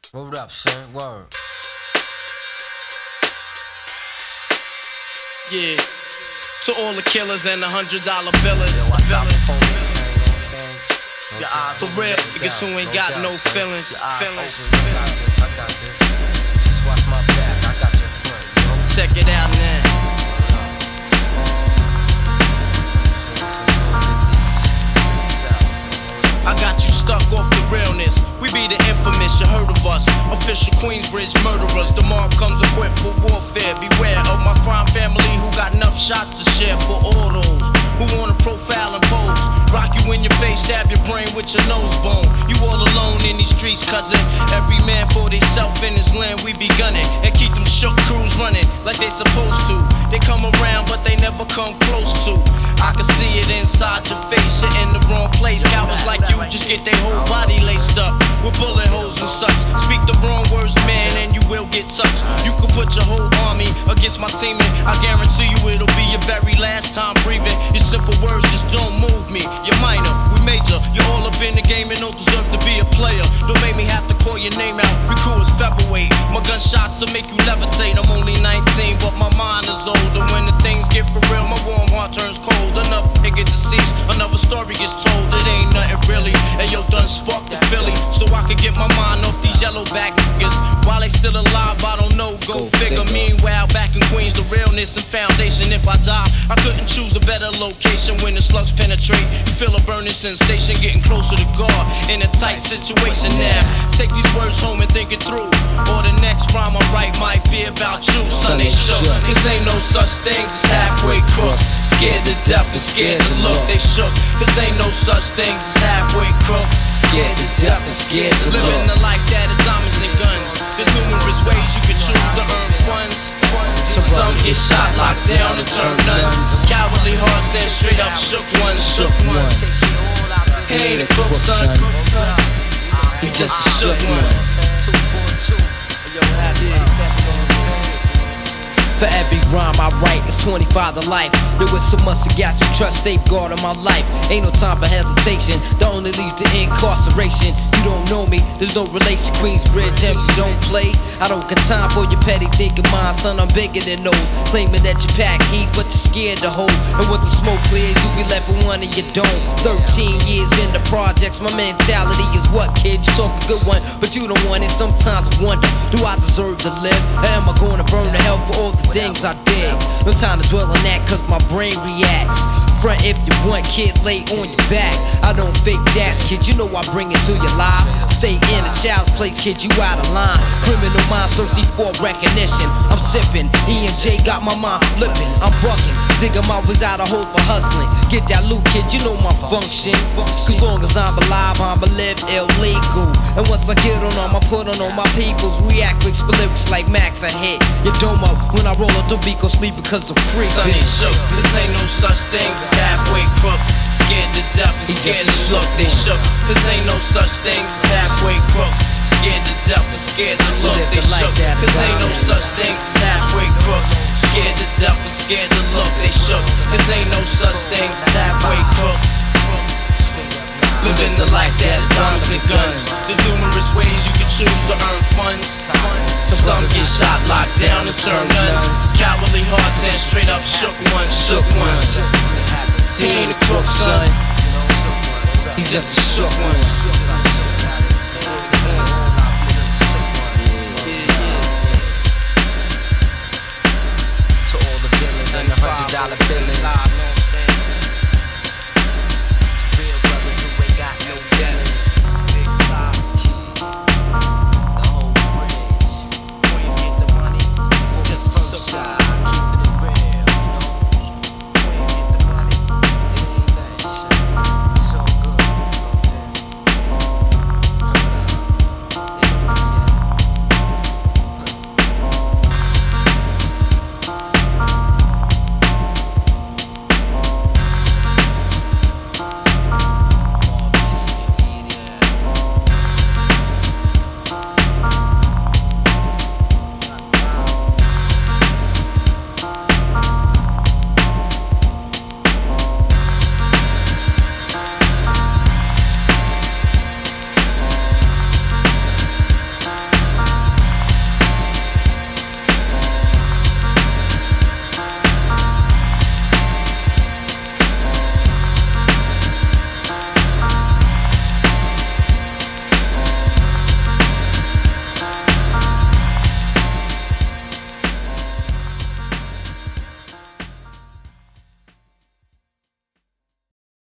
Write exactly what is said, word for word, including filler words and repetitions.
Word up, son. Word. Yeah. To all the killers and the hundred dollar billers. Yo, I drop the police. For real, niggas who ain't got no feelings. Feelings. I got this. Just watch my back. I got your front. Yo. Check it out now. I got you stuck off the realness. We be the infamous, you heard of us. Official Queensbridge murderers. The mob comes equipped for warfare. Beware of my crime family who got enough shots to share for all those who wanna profile and pose. Rock you in your face, stab your brain with your nose bone. You all alone in these streets, cousin. Every man for theyself in his land, we be gunning. And keep them shook crews running like they supposed to. They come around, but they never come close to. I can see it inside your face, you're in the wrong place. Cowards like you just get their whole body laced up with bullet holes and such. Speak the wrong words, man, and you will get touched. You could put your whole army against my team, and I guarantee you it'll be your very last time breathing. Your simple words just don't move me. You're minor, we major. You're all up in the game and don't deserve to be a player. Don't make me have to call your name out. Your crew is featherweight. My gunshots will make you levitate. I'm only nineteen, but my mind is older. When the things get for real, my warm heart turns cold. Another nigga deceased, another story gets told. It ain't nothing really. And yo, done sparked the Philly, so I could get my mind off these yellow back niggas. While they still alive, I don't know, go, go figure. figure. Meanwhile, back in Queens, the realness and foundation. If I die, I couldn't choose a better location. When the slugs penetrate, you feel a burning sensation, getting closer to God in a tight situation. Now, take these words home and think it through, or the next rhyme I write might be about you. Son, they shook, cause ain't no such things as halfway crooks. Scared to death and scared to look, they shook, cause ain't no such things as halfway crooks. Scared to death and scared to look. Living the life that is diamonds and guns. There's numerous ways you can choose to earn funds. Some get shot, locked down, and turn nuns. Cowardly hearts and straight up shook ones. Shook ones. He ain't a crook, son. He just a shook one. For every rhyme I write, it's twenty-five to life. There was so much to got you trust, safeguard in my life. Ain't no time for hesitation, that only leads to incarceration. You don't know me, there's no relation. Queensbridge, M C don't play. I don't got time for your petty thinking, mine, son, I'm bigger than those. Claiming that you pack heat, but you're scared to hold. And when the smoke clears, you be left with one and you don't. Thirteen years in the projects, my mentality is what, kid? You talk a good one, but you don't want it. Sometimes I wonder, do I deserve to live? Or am I gonna burn to hell for all the things I did? No time to dwell on that, cause my brain reacts. Front if you want, kid, lay on your back. I don't fake jazz, kid, you know I bring it to your life. Stay in a child's place, kid, you out of line. Criminal minds thirsty for recognition. I'm sipping, E and J got my mind flipping. I'm bucking, digging my ways out of hope for hustling. Get that loot, kid, you know my function. Cause long as I'm alive, I'ma live illegal. And once I get on them, I put on all my peoples. React quick, spit lyrics like Max, I hit your dome up when I roll up the beat, go sleep because I'm free. Son, they shook, cause ain't no such things as halfway crooks. Scared to death and scared to look, they shook, cause ain't no such things as halfway crooks. Scared to death and scared to look, they shook, cause ain't no such things as halfway crooks. Scared to death and scared to look, they shook, cause ain't no such things as halfway crooks. Living the life that is diamonds and guns. There's numerous ways you can choose to earn funds. Some get shot, locked down, and turn guns. Cowardly hearts and straight up shook ones, shook ones. He ain't a crook, son. He's just a shook one.